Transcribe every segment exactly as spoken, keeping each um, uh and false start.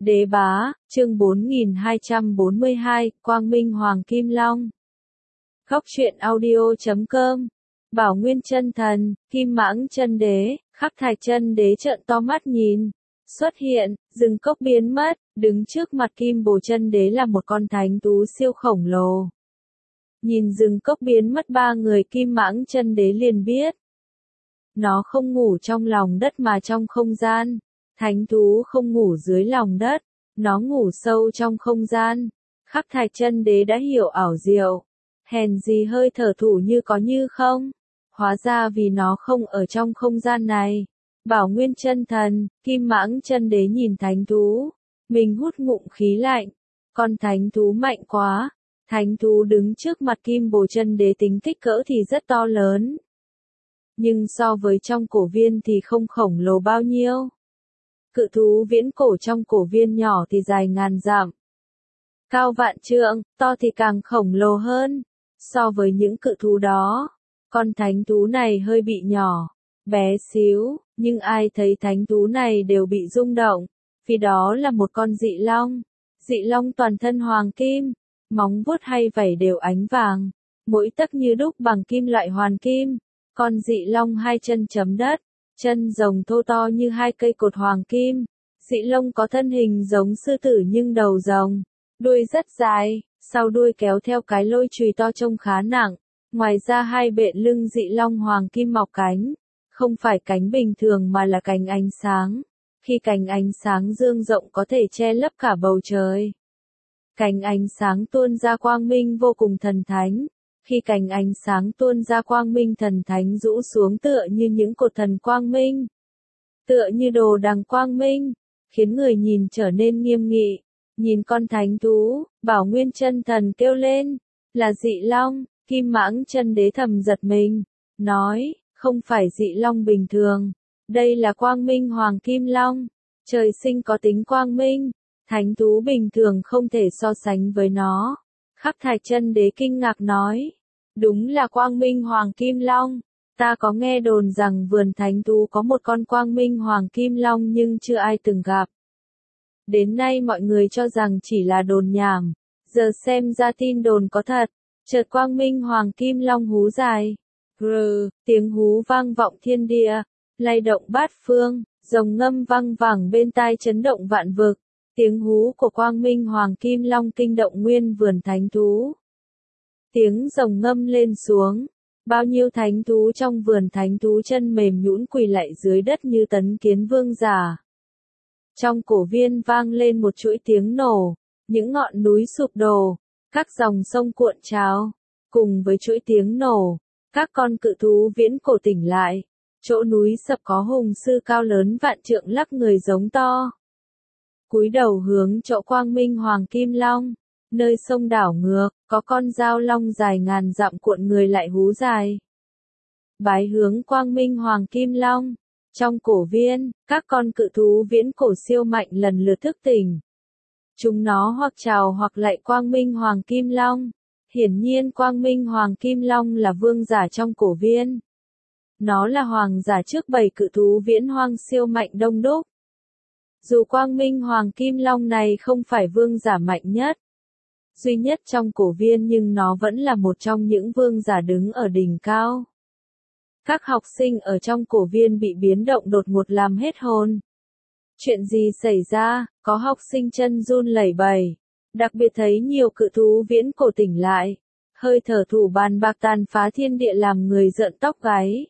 Đế bá, chương bốn nghìn hai trăm bốn mươi hai, Quang Minh Hoàng Kim Long. Góc truyện audio chấm com. Bảo Nguyên Chân Thần, Kim Mãng Chân Đế, Khắc Thạch Chân Đế trợn to mắt nhìn. Xuất hiện, rừng cốc biến mất, đứng trước mặt Kim Bồ Chân Đế là một con thánh thú siêu khổng lồ. Nhìn rừng cốc biến mất ba người Kim Mãng Chân Đế liền biết. Nó không ngủ trong lòng đất mà trong không gian. Thánh thú không ngủ dưới lòng đất, nó ngủ sâu trong không gian. Khắc Thạch Chân Đế đã hiểu ảo diệu. Hèn gì hơi thở thủ như có như không. Hóa ra vì nó không ở trong không gian này. Bảo Nguyên Chân Thần, Kim Mãng Chân Đế nhìn thánh thú. Mình hút ngụm khí lạnh. Con thánh thú mạnh quá. Thánh thú đứng trước mặt Kim Bồ Chân Đế tính kích cỡ thì rất to lớn. Nhưng so với trong cổ viên thì không khổng lồ bao nhiêu. Cự thú viễn cổ trong cổ viên nhỏ thì dài ngàn dặm. Cao vạn trượng, to thì càng khổng lồ hơn. So với những cự thú đó, con thánh thú này hơi bị nhỏ, bé xíu, nhưng ai thấy thánh thú này đều bị rung động, vì đó là một con dị long. Dị long toàn thân hoàng kim, móng vuốt hay vảy đều ánh vàng, mỗi tấc như đúc bằng kim loại hoàn kim. Con dị long hai chân chấm đất. Chân rồng thô to như hai cây cột hoàng kim. Dị long có thân hình giống sư tử nhưng đầu rồng. Đuôi rất dài, sau đuôi kéo theo cái lôi chùy to trông khá nặng. Ngoài ra hai bện lưng dị long hoàng kim mọc cánh. Không phải cánh bình thường mà là cánh ánh sáng. Khi cánh ánh sáng dương rộng có thể che lấp cả bầu trời. Cánh ánh sáng tuôn ra quang minh vô cùng thần thánh. Khi cánh ánh sáng tuôn ra quang minh thần thánh rũ xuống tựa như những cột thần quang minh. Tựa như đồ đằng quang minh, khiến người nhìn trở nên nghiêm nghị. Nhìn con thánh thú, Bảo Nguyên Chân Thần kêu lên, là dị long. Kim Mãng Chân Đế thầm giật mình, nói, không phải dị long bình thường, đây là quang minh hoàng kim long. Trời sinh có tính quang minh, thánh thú bình thường không thể so sánh với nó. Khắc Thạch Chân Đế kinh ngạc nói, đúng là quang minh hoàng kim long. Ta có nghe đồn rằng vườn thánh thú có một con quang minh hoàng kim long nhưng chưa ai từng gặp. Đến nay mọi người cho rằng chỉ là đồn nhảm, giờ xem ra tin đồn có thật. Chợt quang minh hoàng kim long hú dài. Rừ, tiếng hú vang vọng thiên địa, lay động bát phương, rồng ngâm vang vẳng bên tai chấn động vạn vực. Tiếng hú của quang minh hoàng kim long kinh động nguyên vườn thánh thú. Tiếng rồng ngâm lên xuống, bao nhiêu thánh thú trong vườn thánh thú chân mềm nhũn quỳ lạy dưới đất như tấn kiến vương giả. Trong cổ viên vang lên một chuỗi tiếng nổ, những ngọn núi sụp đổ, các dòng sông cuộn trào, cùng với chuỗi tiếng nổ, các con cự thú viễn cổ tỉnh lại, chỗ núi sập có hùng sư cao lớn vạn trượng lắc người giống to. Cúi đầu hướng chỗ quang minh hoàng kim long, nơi sông đảo ngược, có con dao long dài ngàn dặm cuộn người lại hú dài. Bái hướng quang minh hoàng kim long. Trong cổ viên, các con cự thú viễn cổ siêu mạnh lần lượt thức tỉnh. Chúng nó hoặc chào hoặc lạy quang minh hoàng kim long. Hiển nhiên quang minh hoàng kim long là vương giả trong cổ viên. Nó là hoàng giả trước bảy cự thú viễn hoang siêu mạnh đông đúc. Dù quang minh hoàng kim long này không phải vương giả mạnh nhất, duy nhất trong cổ viên nhưng nó vẫn là một trong những vương giả đứng ở đỉnh cao. Các học sinh ở trong cổ viên bị biến động đột ngột làm hết hồn. Chuyện gì xảy ra? Có học sinh chân run lẩy bẩy. Đặc biệt thấy nhiều cự thú viễn cổ tỉnh lại. Hơi thở thủ bàn bạc tàn phá thiên địa làm người rợn tóc gáy.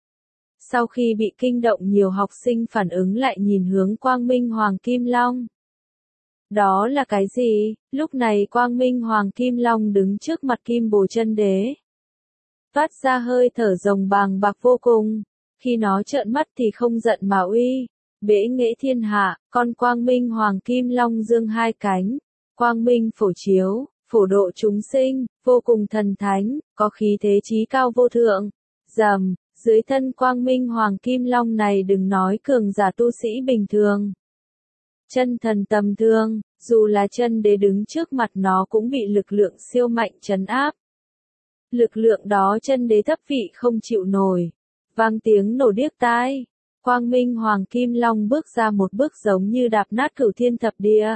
Sau khi bị kinh động nhiều học sinh phản ứng lại nhìn hướng quang minh hoàng kim long. Đó là cái gì? Lúc này quang minh hoàng kim long đứng trước mặt Kim Bồ Chân Đế. Phát ra hơi thở rồng bàng bạc vô cùng. Khi nó trợn mắt thì không giận mà uy. Bẽ nghệ thiên hạ, con quang minh hoàng kim long dương hai cánh. Quang minh phổ chiếu, phổ độ chúng sinh, vô cùng thần thánh, có khí thế chí cao vô thượng. Rầm, dưới thân quang minh hoàng kim long này đừng nói cường giả tu sĩ bình thường. Chân thần tầm thường, dù là chân đế đứng trước mặt nó cũng bị lực lượng siêu mạnh trấn áp. Lực lượng đó chân đế thấp vị không chịu nổi. Vang tiếng nổ điếc tai. Quang Minh Hoàng Kim Long bước ra một bước giống như đạp nát cửu thiên thập địa.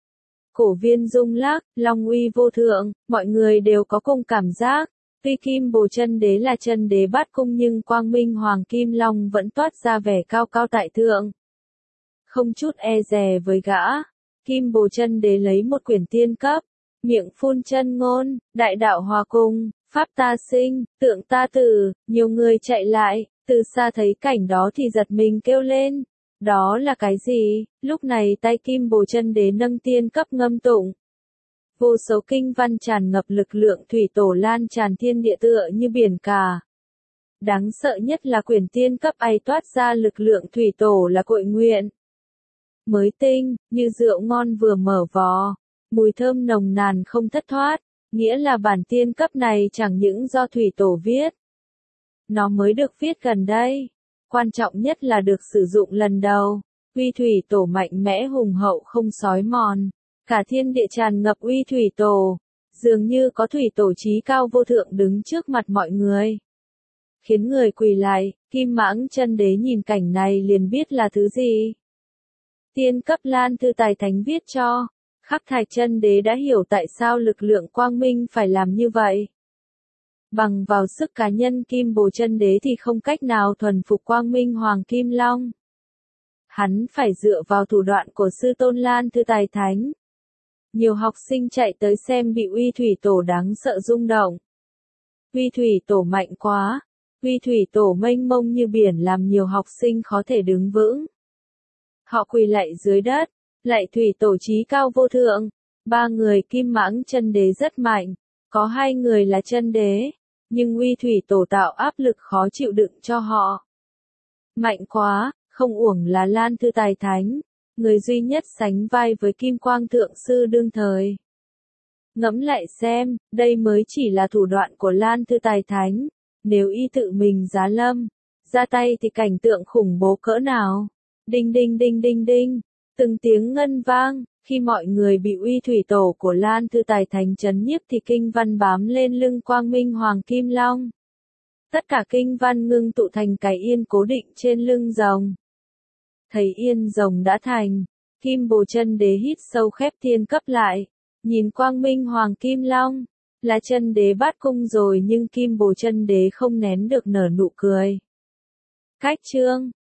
Cổ viên rung lắc, long uy vô thượng, mọi người đều có cùng cảm giác. Tuy Kim Bồ Chân Đế là chân đế bát cung nhưng Quang Minh Hoàng Kim Long vẫn toát ra vẻ cao cao tại thượng. Không chút e dè với gã, Kim Bồ Chân Đế lấy một quyển tiên cấp, miệng phun chân ngôn, đại đạo hòa cùng, pháp ta sinh, tượng ta tử, nhiều người chạy lại, từ xa thấy cảnh đó thì giật mình kêu lên. Đó là cái gì? Lúc này tay Kim Bồ Chân Đế nâng tiên cấp ngâm tụng. Vô số kinh văn tràn ngập lực lượng thủy tổ lan tràn thiên địa tựa như biển cả. Đáng sợ nhất là quyển tiên cấp ấy toát ra lực lượng thủy tổ là cội nguyện. Mới tinh, như rượu ngon vừa mở vò, mùi thơm nồng nàn không thất thoát, nghĩa là bản tiên cấp này chẳng những do thủy tổ viết. Nó mới được viết gần đây. Quan trọng nhất là được sử dụng lần đầu. Uy thủy tổ mạnh mẽ hùng hậu không xói mòn. Cả thiên địa tràn ngập uy thủy tổ. Dường như có thủy tổ chí cao vô thượng đứng trước mặt mọi người. Khiến người quỳ lại, Kim Mãng Chân Đế nhìn cảnh này liền biết là thứ gì. Tiên cấp Lan Thư Tài Thánh viết cho. Khắc Thạch Chân Đế đã hiểu tại sao lực lượng quang minh phải làm như vậy. Bằng vào sức cá nhân Kim Bồ Chân Đế thì không cách nào thuần phục Quang Minh Hoàng Kim Long. Hắn phải dựa vào thủ đoạn của sư tôn Lan Thư Tài Thánh. Nhiều học sinh chạy tới xem bị uy thủy tổ đáng sợ rung động. Uy thủy tổ mạnh quá, uy thủy tổ mênh mông như biển làm nhiều học sinh khó thể đứng vững. Họ quỳ lạy dưới đất, lạy thủy tổ chí cao vô thượng. Ba người Kim Mãng Chân Đế rất mạnh, có hai người là chân đế. Nhưng uy thủy tổ tạo áp lực khó chịu đựng cho họ. Mạnh quá, không uổng là Lan Thư Tài Thánh, người duy nhất sánh vai với Kim Quang Thượng Sư đương thời. Ngẫm lại xem, đây mới chỉ là thủ đoạn của Lan Thư Tài Thánh, nếu y tự mình giá lâm, ra tay thì cảnh tượng khủng bố cỡ nào. Đinh đinh đinh đinh đinh, từng tiếng ngân vang. Khi mọi người bị uy thủy tổ của Lan Thư Tài Thánh chấn nhiếp thì kinh văn bám lên lưng Quang Minh Hoàng Kim Long. Tất cả kinh văn ngưng tụ thành cái yên cố định trên lưng rồng. Thấy yên rồng đã thành, Kim Bồ Chân Đế hít sâu khép tiên cấp lại, nhìn Quang Minh Hoàng Kim Long, là chân đế bát cung rồi nhưng Kim Bồ Chân Đế không nén được nở nụ cười. Cách chương